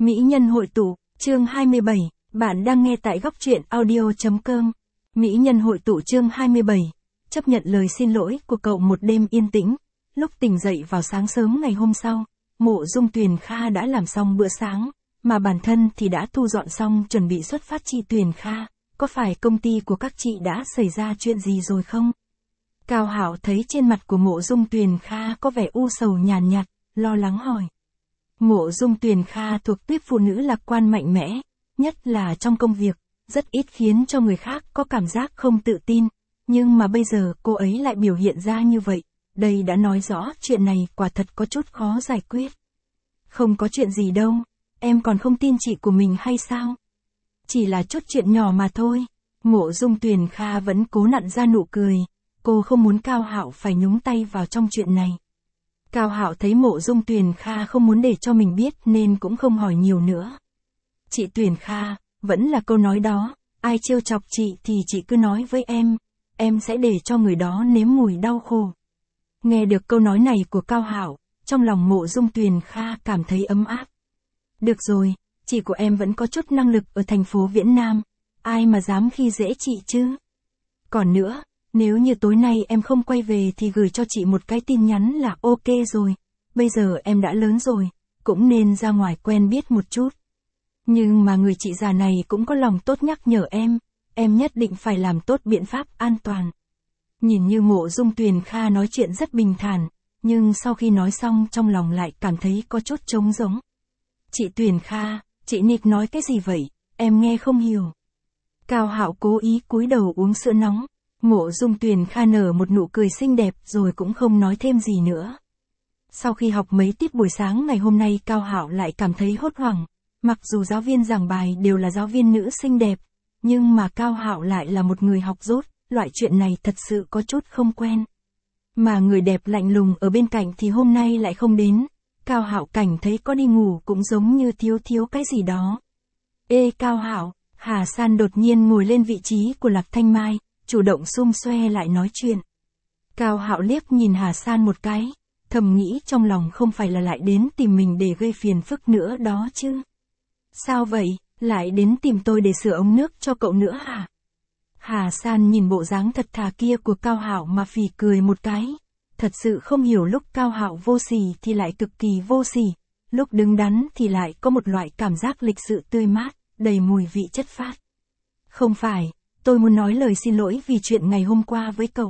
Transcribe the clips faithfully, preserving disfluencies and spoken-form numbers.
Mỹ nhân hội tụ, chương hai mươi bảy, bạn đang nghe tại góc truyện audio chấm com. Mỹ nhân hội tụ chương hai mươi bảy, chấp nhận lời xin lỗi của cậu. Một đêm yên tĩnh, lúc tỉnh dậy vào sáng sớm ngày hôm sau, Mộ Dung Tuyền Kha đã làm xong bữa sáng, mà bản thân thì đã thu dọn xong chuẩn bị xuất phát. Chị Tuyền Kha, có phải công ty của các chị đã xảy ra chuyện gì rồi không? Cao Hạo thấy trên mặt của Mộ Dung Tuyền Kha có vẻ u sầu nhàn nhạt, lo lắng hỏi. Mộ Dung Tuyền Kha thuộc tuýp phụ nữ lạc quan mạnh mẽ, nhất là trong công việc, rất ít khiến cho người khác có cảm giác không tự tin, nhưng mà bây giờ cô ấy lại biểu hiện ra như vậy, đây đã nói rõ chuyện này quả thật có chút khó giải quyết. Không có chuyện gì đâu, em còn không tin chị của mình hay sao? Chỉ là chút chuyện nhỏ mà thôi. Mộ Dung Tuyền Kha vẫn cố nặn ra nụ cười, cô không muốn Cao Hạo phải nhúng tay vào trong chuyện này. Cao Hạo thấy Mộ Dung Tuyền Kha không muốn để cho mình biết nên cũng không hỏi nhiều nữa. Chị Tuyền Kha, vẫn là câu nói đó, ai trêu chọc chị thì chị cứ nói với em, em sẽ để cho người đó nếm mùi đau khổ. Nghe được câu nói này của Cao Hạo, trong lòng Mộ Dung Tuyền Kha cảm thấy ấm áp. Được rồi, chị của em vẫn có chút năng lực ở thành phố Viễn Nam, ai mà dám khi dễ chị chứ. Còn nữa, nếu như tối nay em không quay về thì gửi cho chị một cái tin nhắn là ok rồi, bây giờ em đã lớn rồi, cũng nên ra ngoài quen biết một chút. Nhưng mà người chị già này cũng có lòng tốt nhắc nhở em, em nhất định phải làm tốt biện pháp an toàn. Nhìn như Mộ Dung Tuyền Kha nói chuyện rất bình thản, nhưng sau khi nói xong trong lòng lại cảm thấy có chút trống rỗng. Chị Tuyền Kha, chị Nịch nói cái gì vậy, em nghe không hiểu. Cao Hạo cố ý cúi đầu uống sữa nóng. Mộ Dung Tuyền Kha nở một nụ cười xinh đẹp rồi cũng không nói thêm gì nữa. Sau khi học mấy tiết buổi sáng ngày hôm nay, Cao Hạo lại cảm thấy hốt hoảng. Mặc dù giáo viên giảng bài đều là giáo viên nữ xinh đẹp, nhưng mà Cao Hạo lại là một người học dốt, loại chuyện này thật sự có chút không quen. Mà người đẹp lạnh lùng ở bên cạnh thì hôm nay lại không đến. Cao Hạo cảm thấy có đi ngủ cũng giống như thiếu thiếu cái gì đó. Ê Cao Hạo, Hà San đột nhiên ngồi lên vị trí của Lạc Thanh Mai, chủ động xum xoe lại nói chuyện. Cao Hạo liếc nhìn Hà San một cái, thầm nghĩ trong lòng không phải là lại đến tìm mình để gây phiền phức nữa đó chứ. Sao vậy, lại đến tìm tôi để sửa ống nước cho cậu nữa hả? Hà San nhìn bộ dáng thật thà kia của Cao Hạo mà phì cười một cái. Thật sự không hiểu lúc Cao Hạo vô sỉ thì lại cực kỳ vô sỉ, lúc đứng đắn thì lại có một loại cảm giác lịch sự tươi mát, đầy mùi vị chất phác. Không phải, tôi muốn nói lời xin lỗi vì chuyện ngày hôm qua với cậu.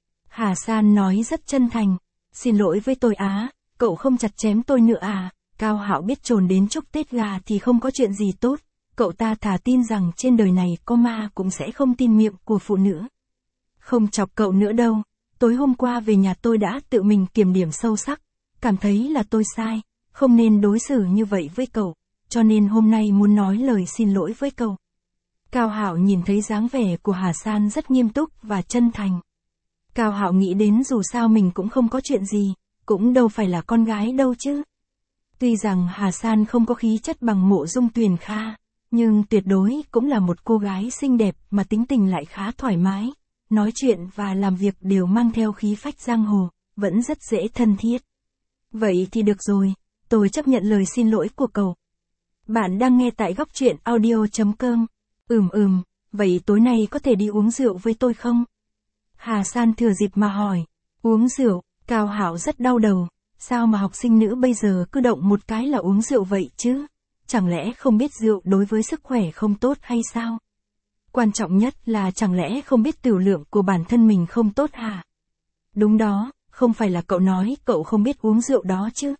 Hà San nói rất chân thành, xin lỗi với tôi á, cậu không chặt chém tôi nữa à? Cao Hạo biết trồn đến chúc Tết gà thì không có chuyện gì tốt, cậu ta thà tin rằng trên đời này có ma cũng sẽ không tin miệng của phụ nữ. Không chọc cậu nữa đâu, tối hôm qua về nhà tôi đã tự mình kiểm điểm sâu sắc, cảm thấy là tôi sai, không nên đối xử như vậy với cậu, cho nên hôm nay muốn nói lời xin lỗi với cậu. Cao Hạo nhìn thấy dáng vẻ của Hà San rất nghiêm túc và chân thành. Cao Hạo nghĩ đến dù sao mình cũng không có chuyện gì, cũng đâu phải là con gái đâu chứ. Tuy rằng Hà San không có khí chất bằng Mộ Dung Tuyền Kha, nhưng tuyệt đối cũng là một cô gái xinh đẹp mà tính tình lại khá thoải mái, nói chuyện và làm việc đều mang theo khí phách giang hồ, vẫn rất dễ thân thiết. Vậy thì được rồi, tôi chấp nhận lời xin lỗi của cậu. Bạn đang nghe tại góc truyện audio chấm com. Ừm ừm, vậy tối nay có thể đi uống rượu với tôi không? Hà San thừa dịp mà hỏi. Uống rượu, Cao Hạo rất đau đầu, sao mà học sinh nữ bây giờ cứ động một cái là uống rượu vậy chứ? Chẳng lẽ không biết rượu đối với sức khỏe không tốt hay sao? Quan trọng nhất là chẳng lẽ không biết tiểu lượng của bản thân mình không tốt hả? Đúng đó, không phải là cậu nói cậu không biết uống rượu đó chứ?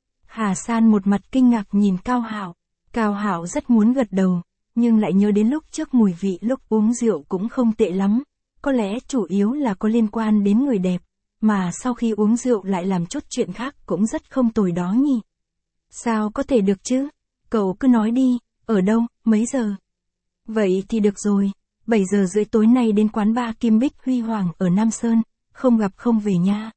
Hà San một mặt kinh ngạc nhìn Cao Hạo. Cao Hạo rất muốn gật đầu, nhưng lại nhớ đến lúc trước mùi vị lúc uống rượu cũng không tệ lắm, có lẽ chủ yếu là có liên quan đến người đẹp, mà sau khi uống rượu lại làm chút chuyện khác cũng rất không tồi đó nhỉ. Sao có thể được chứ? Cậu cứ nói đi, ở đâu, mấy giờ? Vậy thì được rồi, bảy giờ rưỡi tối nay đến quán bar Kim Bích Huy Hoàng ở Nam Sơn, không gặp không về nha.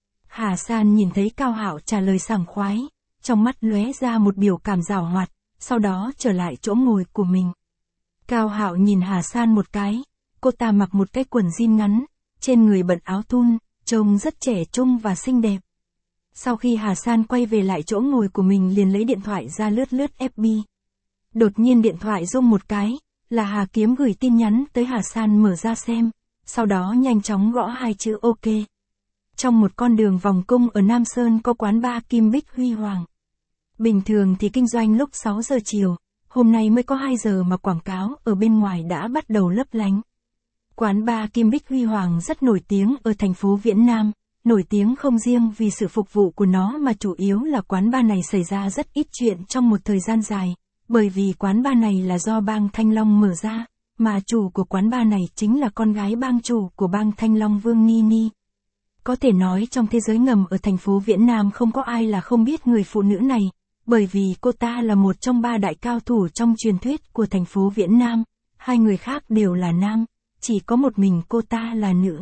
Hà San nhìn thấy Cao Hạo trả lời sảng khoái, trong mắt lóe ra một biểu cảm giảo hoạt, sau đó trở lại chỗ ngồi của mình. Cao Hạo nhìn Hà San một cái, cô ta mặc một cái quần jean ngắn, trên người bận áo thun, trông rất trẻ trung và xinh đẹp. Sau khi Hà San quay về lại chỗ ngồi của mình liền lấy điện thoại ra lướt lướt ép bê. Đột nhiên điện thoại rung một cái, là Hà Kiếm gửi tin nhắn tới Hà San, mở ra xem, sau đó nhanh chóng gõ hai chữ OK. Trong một con đường vòng cung ở Nam Sơn có quán bar Kim Bích Huy Hoàng. Bình thường thì kinh doanh lúc sáu giờ chiều, hôm nay mới có hai giờ mà quảng cáo ở bên ngoài đã bắt đầu lấp lánh. Quán bar Kim Bích Huy Hoàng rất nổi tiếng ở thành phố Viễn Nam, nổi tiếng không riêng vì sự phục vụ của nó mà chủ yếu là quán bar này xảy ra rất ít chuyện trong một thời gian dài, bởi vì quán bar này là do bang Thanh Long mở ra, mà chủ của quán bar này chính là con gái bang chủ của bang Thanh Long Vương Nini. Có thể nói trong thế giới ngầm ở thành phố Viễn Nam không có ai là không biết người phụ nữ này, bởi vì cô ta là một trong ba đại cao thủ trong truyền thuyết của thành phố Viễn Nam, hai người khác đều là nam, chỉ có một mình cô ta là nữ.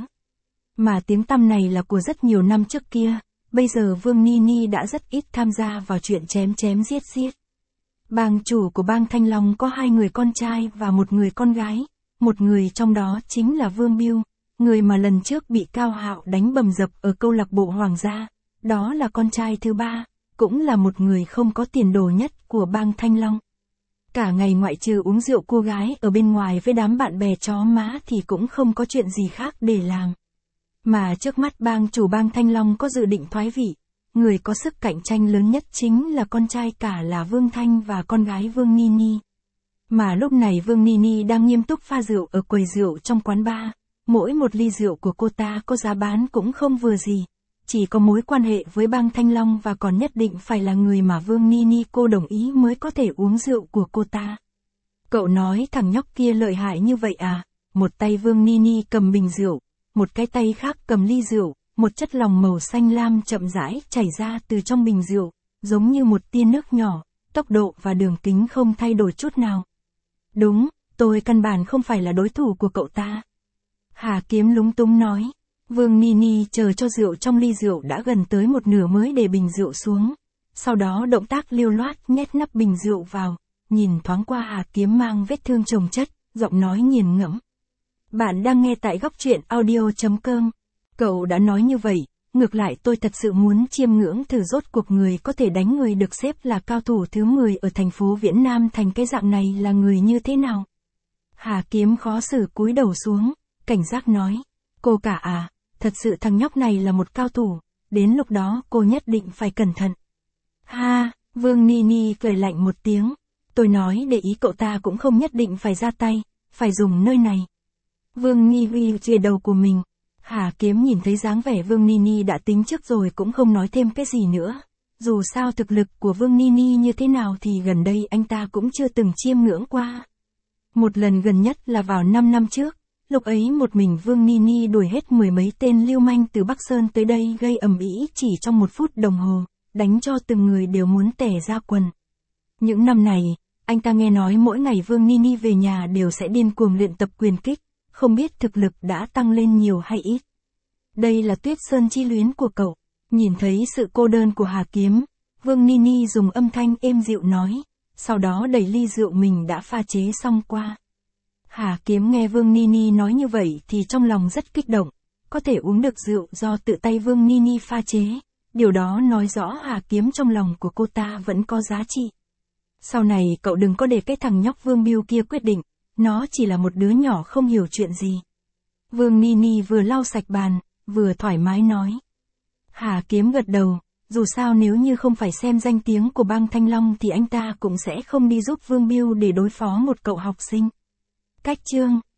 Mà tiếng tăm này là của rất nhiều năm trước kia, bây giờ Vương Nini đã rất ít tham gia vào chuyện chém chém giết giết. Bang chủ của bang Thanh Long có hai người con trai và một người con gái, một người trong đó chính là Vương Biêu, người mà lần trước bị Cao Hạo đánh bầm dập ở câu lạc bộ Hoàng gia, đó là con trai thứ ba, cũng là một người không có tiền đồ nhất của bang Thanh Long. Cả ngày ngoại trừ uống rượu cô gái ở bên ngoài với đám bạn bè chó má thì cũng không có chuyện gì khác để làm. Mà trước mắt bang chủ bang Thanh Long có dự định thoái vị, người có sức cạnh tranh lớn nhất chính là con trai cả là Vương Thanh và con gái Vương Nini. Mà lúc này Vương Nini đang nghiêm túc pha rượu ở quầy rượu trong quán bar, mỗi một ly rượu của cô ta có giá bán cũng không vừa gì, chỉ có mối quan hệ với bang Thanh Long và còn nhất định phải là người mà Vương Nini cô đồng ý mới có thể uống rượu của cô ta. Cậu nói thằng nhóc kia lợi hại như vậy à? Một tay Vương Nini cầm bình rượu, một cái tay khác cầm ly rượu, một chất lỏng màu xanh lam chậm rãi chảy ra từ trong bình rượu, giống như một tia nước nhỏ, tốc độ và đường kính không thay đổi chút nào. Đúng, tôi căn bản không phải là đối thủ của cậu ta. Hà Kiếm lúng túng nói. Vương Nini chờ cho rượu trong ly rượu đã gần tới một nửa mới để bình rượu xuống. Sau đó động tác liêu loát nhét nắp bình rượu vào, nhìn thoáng qua Hà Kiếm mang vết thương chồng chất, giọng nói nghiền ngẫm. Bạn đang nghe tại góc truyện audio chấm com. Cậu đã nói như vậy, ngược lại tôi thật sự muốn chiêm ngưỡng thử rốt cuộc người có thể đánh người được xếp là cao thủ thứ mười ở thành phố Viễn Nam thành cái dạng này là người như thế nào. Hà Kiếm khó xử cúi đầu xuống, cảnh giác nói. Cô cả à, thật sự thằng nhóc này là một cao thủ, đến lúc đó cô nhất định phải cẩn thận. Ha, Vương Nini cười lạnh một tiếng. Tôi nói để ý cậu ta cũng không nhất định phải ra tay, phải dùng nơi này. Vương Nini chìa đầu của mình. Hà Kiếm nhìn thấy dáng vẻ Vương Nini đã tính trước rồi cũng không nói thêm cái gì nữa. Dù sao thực lực của Vương Nini như thế nào thì gần đây anh ta cũng chưa từng chiêm ngưỡng qua. Một lần gần nhất là vào năm năm trước, lúc ấy một mình Vương Nini đuổi hết mười mấy tên lưu manh từ Bắc Sơn tới đây gây ầm ĩ chỉ trong một phút đồng hồ, đánh cho từng người đều muốn tè ra quần. Những năm này, anh ta nghe nói mỗi ngày Vương Nini về nhà đều sẽ điên cuồng luyện tập quyền kích, không biết thực lực đã tăng lên nhiều hay ít. Đây là Tuyết Sơn chi luyến của cậu. Nhìn thấy sự cô đơn của Hà Kiếm, Vương Nini dùng âm thanh êm dịu nói, sau đó đẩy ly rượu mình đã pha chế xong qua. Hà Kiếm nghe Vương Nini nói như vậy thì trong lòng rất kích động, có thể uống được rượu do tự tay Vương Nini pha chế, điều đó nói rõ Hà Kiếm trong lòng của cô ta vẫn có giá trị. Sau này cậu đừng có để cái thằng nhóc Vương Biêu kia quyết định, nó chỉ là một đứa nhỏ không hiểu chuyện gì. Vương Nini vừa lau sạch bàn, vừa thoải mái nói. Hà Kiếm gật đầu, dù sao nếu như không phải xem danh tiếng của bang Thanh Long thì anh ta cũng sẽ không đi giúp Vương Biêu để đối phó một cậu học sinh. Cách chương